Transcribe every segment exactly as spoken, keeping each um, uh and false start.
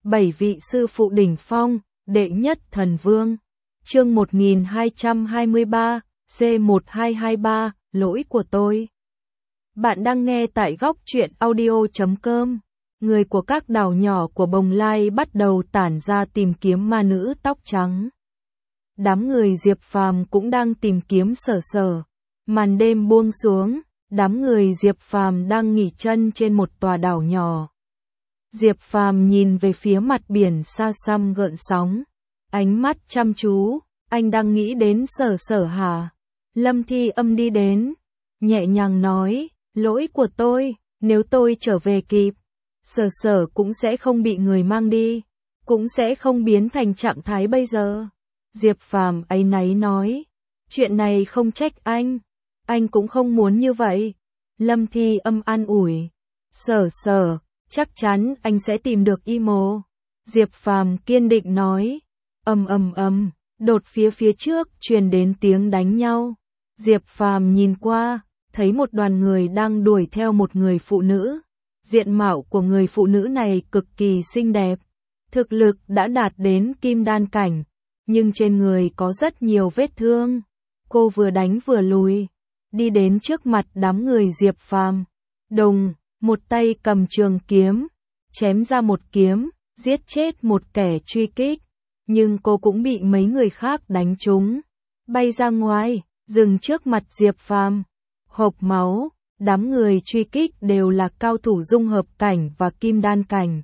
bảy vị sư phụ đỉnh phong, đệ nhất thần vương. Chương một nghìn hai trăm hai mươi ba, C một hai hai ba, lỗi của tôi. Bạn đang nghe tại góc truyện audio chấm com. Người của các đảo nhỏ của Bồng Lai bắt đầu tản ra tìm kiếm ma nữ tóc trắng. Đám người Diệp Phàm cũng đang tìm kiếm Sở Sở. Màn đêm buông xuống, đám người Diệp Phàm đang nghỉ chân trên một tòa đảo nhỏ. Diệp Phàm nhìn về phía mặt biển xa xăm gợn sóng, ánh mắt chăm chú, anh đang nghĩ đến Sở Sở hả? Lâm Thi Âm đi đến, nhẹ nhàng nói, lỗi của tôi, nếu tôi trở về kịp, Sở Sở cũng sẽ không bị người mang đi, cũng sẽ không biến thành trạng thái bây giờ. Diệp Phàm áy náy nói, chuyện này không trách anh, anh cũng không muốn như vậy. Lâm Thi Âm an ủi, Sở Sở, chắc chắn anh sẽ tìm được y mồ. Diệp Phàm kiên định nói, ầm ầm ầm, đột phía phía trước truyền đến tiếng đánh nhau. Diệp Phàm nhìn qua, thấy một đoàn người đang đuổi theo một người phụ nữ. Diện mạo của người phụ nữ này cực kỳ xinh đẹp, thực lực đã đạt đến kim đan cảnh, nhưng trên người có rất nhiều vết thương. Cô vừa đánh vừa lùi, đi đến trước mặt đám người Diệp Phàm. Đùng, một tay cầm trường kiếm, chém ra một kiếm, giết chết một kẻ truy kích, nhưng cô cũng bị mấy người khác đánh trúng, bay ra ngoài, dừng trước mặt Diệp Phàm. Hộc máu, đám người truy kích đều là cao thủ dung hợp cảnh và kim đan cảnh.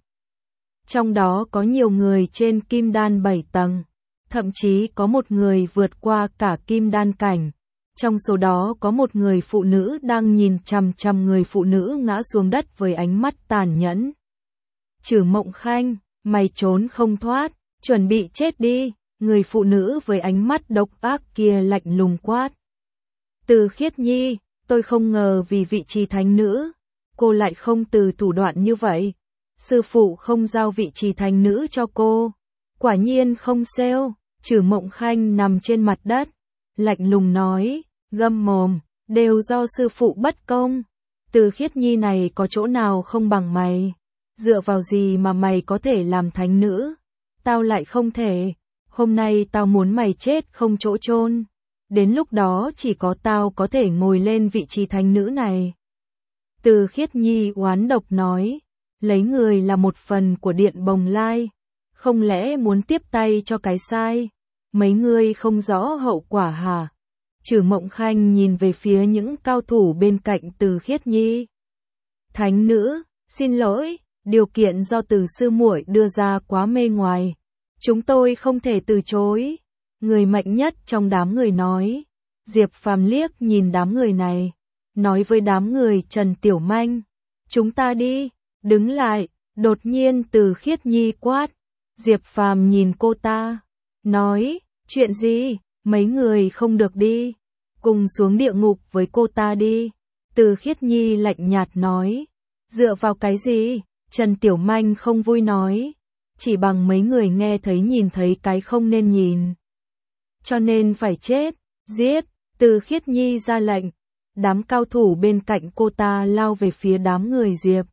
Trong đó có nhiều người trên kim đan bảy tầng, thậm chí có một người vượt qua cả kim đan cảnh. Trong số đó có một người phụ nữ đang nhìn chằm chằm người phụ nữ ngã xuống đất với ánh mắt tàn nhẫn. Trử Mộng Khanh, mày trốn không thoát, chuẩn bị chết đi, người phụ nữ với ánh mắt độc ác kia lạnh lùng quát. Từ Khiết Nhi, tôi không ngờ vì vị trí thánh nữ, cô lại không từ thủ đoạn như vậy. Sư phụ không giao vị trí thánh nữ cho cô. Quả nhiên không xêu. Trử Mộng Khanh nằm trên mặt đất, lạnh lùng nói, gâm mồm, đều do sư phụ bất công. Từ Khiết Nhi này có chỗ nào không bằng mày? Dựa vào gì mà mày có thể làm thánh nữ? Tao lại không thể. Hôm nay tao muốn mày chết không chỗ chôn. Đến lúc đó chỉ có tao có thể ngồi lên vị trí thánh nữ này. Từ Khiết Nhi oán độc nói, lấy người là một phần của Điện Bồng Lai, không lẽ muốn tiếp tay cho cái sai? Mấy người không rõ hậu quả hả? Trử Mộng Khanh nhìn về phía những cao thủ bên cạnh Từ Khiết Nhi. Thánh nữ, xin lỗi, điều kiện do Từ sư muội đưa ra quá mê ngoài, chúng tôi không thể từ chối. Người mạnh nhất trong đám người nói. Diệp Phàm liếc nhìn đám người này, nói với đám người Trần Tiểu Manh, chúng ta đi, đứng lại. Đột nhiên Từ Khiết Nhi quát. Diệp Phàm nhìn cô ta, nói, chuyện gì, mấy người không được đi, cùng xuống địa ngục với cô ta đi. Từ Khiết Nhi lạnh nhạt nói, dựa vào cái gì? Trần Tiểu Manh không vui nói, chỉ bằng mấy người nghe thấy nhìn thấy cái không nên nhìn, cho nên phải chết, giết. Từ Khiết Nhi ra lệnh, đám cao thủ bên cạnh cô ta lao về phía đám người Diệp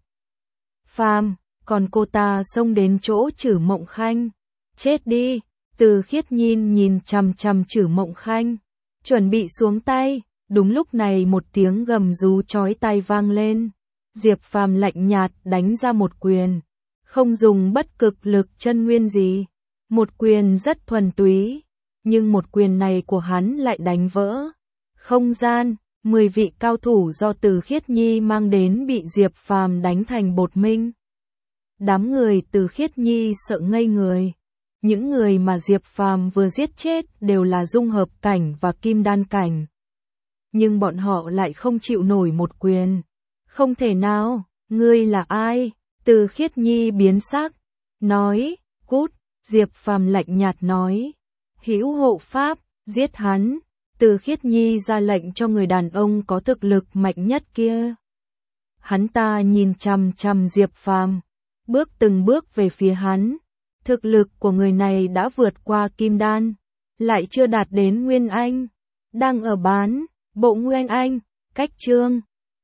Phàm, còn cô ta xông đến chỗ Trử Mộng Khanh, chết đi. Từ Khiết Nhi nhìn chằm chằm Trử Mộng Khanh, chuẩn bị xuống tay. Đúng lúc này một tiếng gầm rú chói tai vang lên. Diệp Phàm lạnh nhạt đánh ra một quyền, không dùng bất cực lực chân nguyên gì, một quyền rất thuần túy, nhưng một quyền này của hắn lại đánh vỡ không gian. Mười vị cao thủ do Từ Khiết Nhi mang đến bị Diệp Phàm đánh thành bột minh. Đám người Từ Khiết Nhi sợ ngây người. Những người mà Diệp Phàm vừa giết chết đều là dung hợp cảnh và kim đan cảnh, nhưng bọn họ lại không chịu nổi một quyền. Không thể nào, ngươi là ai? Từ Khiết Nhi biến sắc, nói, cút. Diệp Phàm lạnh nhạt nói, hữu hộ pháp, giết hắn. Từ Khiết Nhi ra lệnh cho người đàn ông có thực lực mạnh nhất kia. Hắn ta nhìn chằm chằm Diệp Phàm, bước từng bước về phía hắn. Thực lực của người này đã vượt qua kim đan, lại chưa đạt đến nguyên anh, đang ở bán bộ nguyên anh. Cách chương